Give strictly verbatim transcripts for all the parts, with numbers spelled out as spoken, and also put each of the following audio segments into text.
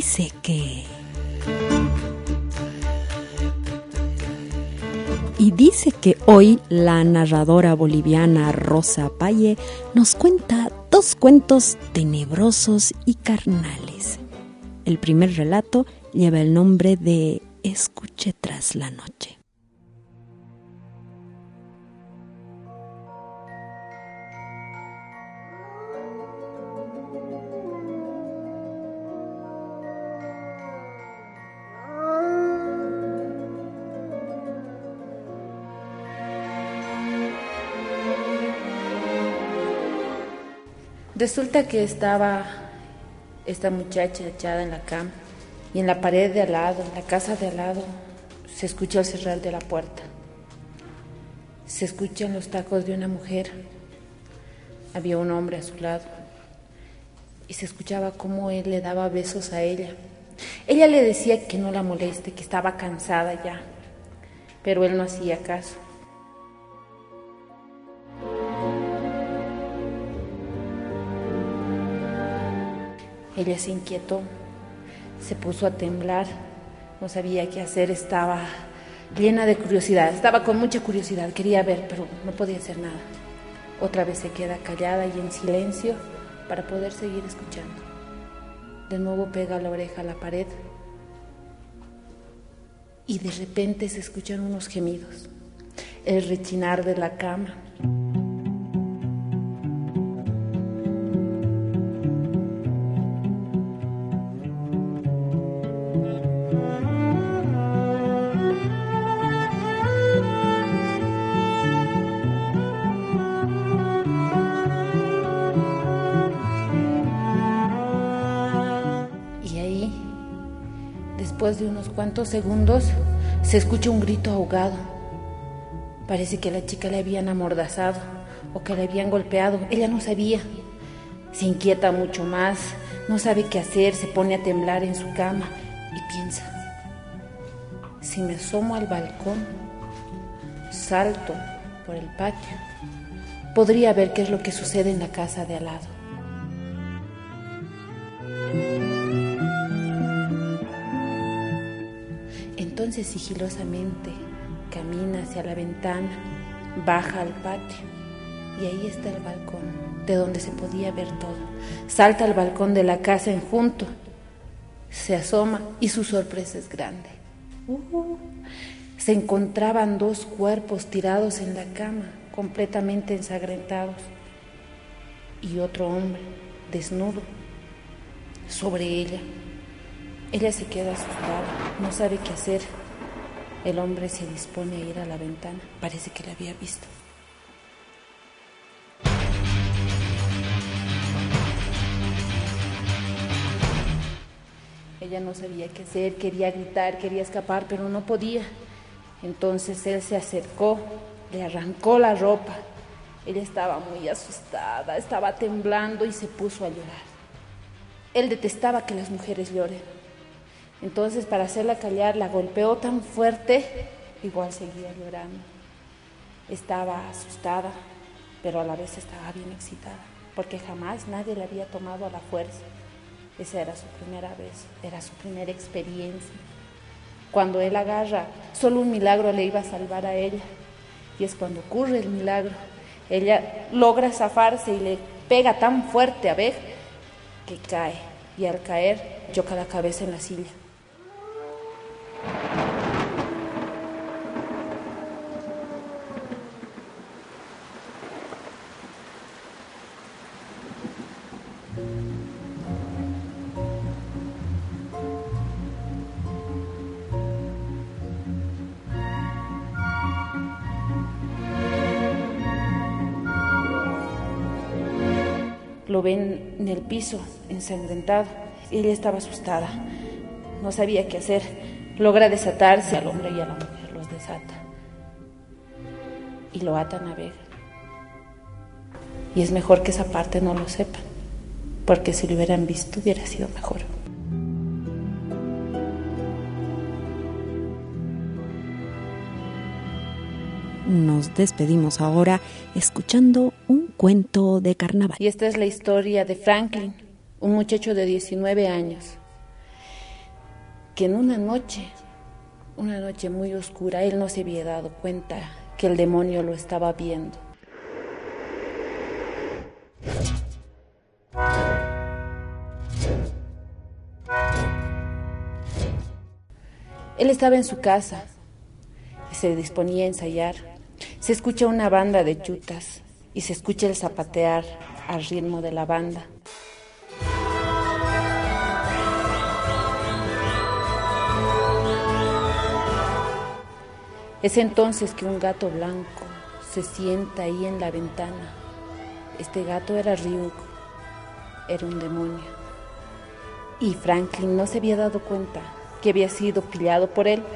dice que... Y dice que hoy la narradora boliviana Rosa Paye nos cuenta dos cuentos tenebrosos y carnales. El primer relato lleva el nombre de Escuche tras la noche. Resulta que estaba esta muchacha echada en la cama y en la pared de al lado, en la casa de al lado, se escucha el cerrar de la puerta. Se escuchan los tacos de una mujer. Había un hombre a su lado y se escuchaba cómo él le daba besos a ella. Ella le decía que no la moleste, que estaba cansada ya, pero él no hacía caso. Ella se inquietó, se puso a temblar, no sabía qué hacer, estaba llena de curiosidad, estaba con mucha curiosidad, quería ver, pero no podía hacer nada. Otra vez se queda callada y en silencio para poder seguir escuchando. De nuevo pega la oreja a la pared y de repente se escuchan unos gemidos, el rechinar de la cama. Después de unos cuantos segundos se escucha un grito ahogado. Parece que la chica le habían amordazado o que le habían golpeado. Ella no sabía. Se inquieta mucho más, no sabe qué hacer, se pone a temblar en su cama y piensa: si me asomo al balcón, salto por el patio, podría ver qué es lo que sucede en la casa de al lado. Entonces sigilosamente camina hacia la ventana, baja al patio y ahí está el balcón, de donde se podía ver todo. Salta al balcón de la casa en junto, se asoma y su sorpresa es grande. Uh, se encontraban dos cuerpos tirados en la cama, completamente ensangrentados, y otro hombre desnudo sobre ella. Ella se queda asustada, no sabe qué hacer. El hombre se dispone a ir a la ventana, parece que la había visto. Ella no sabía qué hacer, quería gritar, quería escapar, pero no podía. Entonces él se acercó, le arrancó la ropa. Ella estaba muy asustada, estaba temblando y se puso a llorar. Él detestaba que las mujeres lloren. Entonces, para hacerla callar, la golpeó tan fuerte, igual seguía llorando. Estaba asustada, pero a la vez estaba bien excitada, porque jamás nadie la había tomado a la fuerza. Esa era su primera vez, era su primera experiencia. Cuando él agarra, solo un milagro le iba a salvar a ella. Y es cuando ocurre el milagro. Ella logra zafarse y le pega tan fuerte a Beg que cae. Y al caer, choca la cabeza en la silla. Lo ven en el piso, ensangrentado. Ella estaba asustada, no sabía qué hacer. Logra desatarse al hombre y a la mujer, los desata. Y lo atan a Beg. Y es mejor que esa parte no lo sepan, porque si lo hubieran visto hubiera sido mejor. Nos despedimos ahora escuchando un cuento de carnaval. Y esta es la historia de Franklin, un muchacho de diecinueve años. que en una noche, una noche muy oscura, él no se había dado cuenta que el demonio lo estaba viendo. Él estaba en su casa y se disponía a ensayar. Se escucha una banda de chutas y se escucha el zapatear al ritmo de la banda. Es entonces que un gato blanco se sienta ahí en la ventana. Este gato era Ryuk, era un demonio. Y Franklin no se había dado cuenta que había sido pillado por él.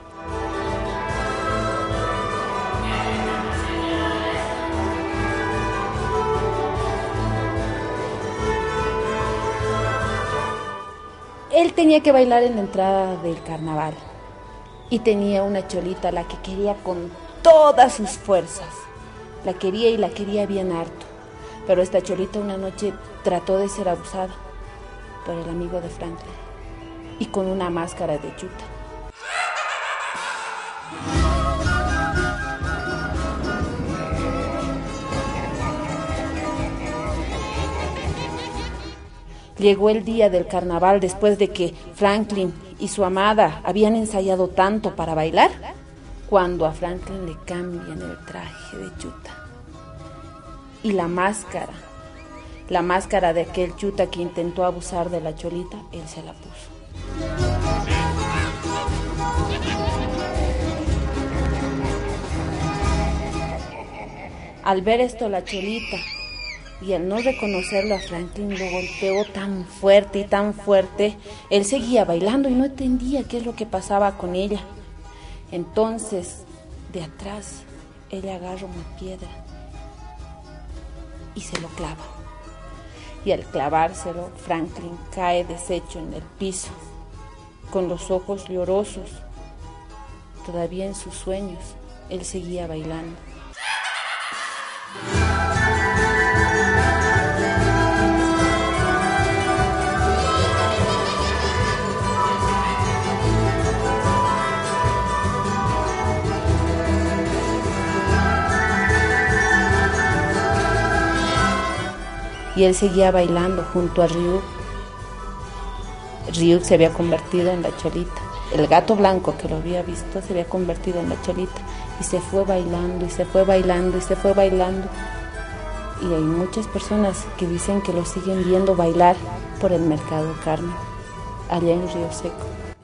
Él tenía que bailar en la entrada del carnaval y tenía una cholita a la que quería con todas sus fuerzas. La quería y la quería bien harto, pero esta cholita una noche trató de ser abusada por el amigo de Franklin y con una máscara de chuta. Llegó el día del carnaval después de que Franklin y su amada habían ensayado tanto para bailar, cuando a Franklin le cambian el traje de chuta. Y la máscara, la máscara de aquel chuta que intentó abusar de la cholita, él se la puso. Al ver esto la cholita, y al no reconocerlo a Franklin, lo golpeó tan fuerte y tan fuerte. Él seguía bailando y no entendía qué es lo que pasaba con ella. Entonces, de atrás, ella agarra una piedra y se lo clava. Y al clavárselo, Franklin cae deshecho en el piso, con los ojos llorosos. Todavía en sus sueños, él seguía bailando. Y él seguía bailando junto a Ryuk. Ryuk se había convertido en la cholita. El gato blanco que lo había visto se había convertido en la cholita. Y se fue bailando, y se fue bailando, y se fue bailando. Y hay muchas personas que dicen que lo siguen viendo bailar por el Mercado Carmen, allá en Río Seco.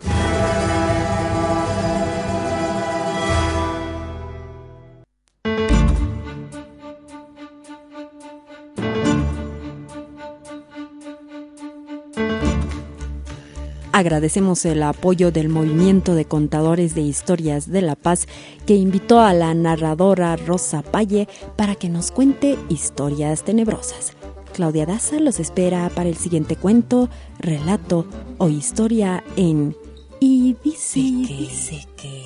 Agradecemos el apoyo del Movimiento de Contadores de Historias de La Paz, que invitó a la narradora Rosa Paye para que nos cuente historias tenebrosas. Claudia Daza los espera para el siguiente cuento, relato o historia en Y dice y que... dice que...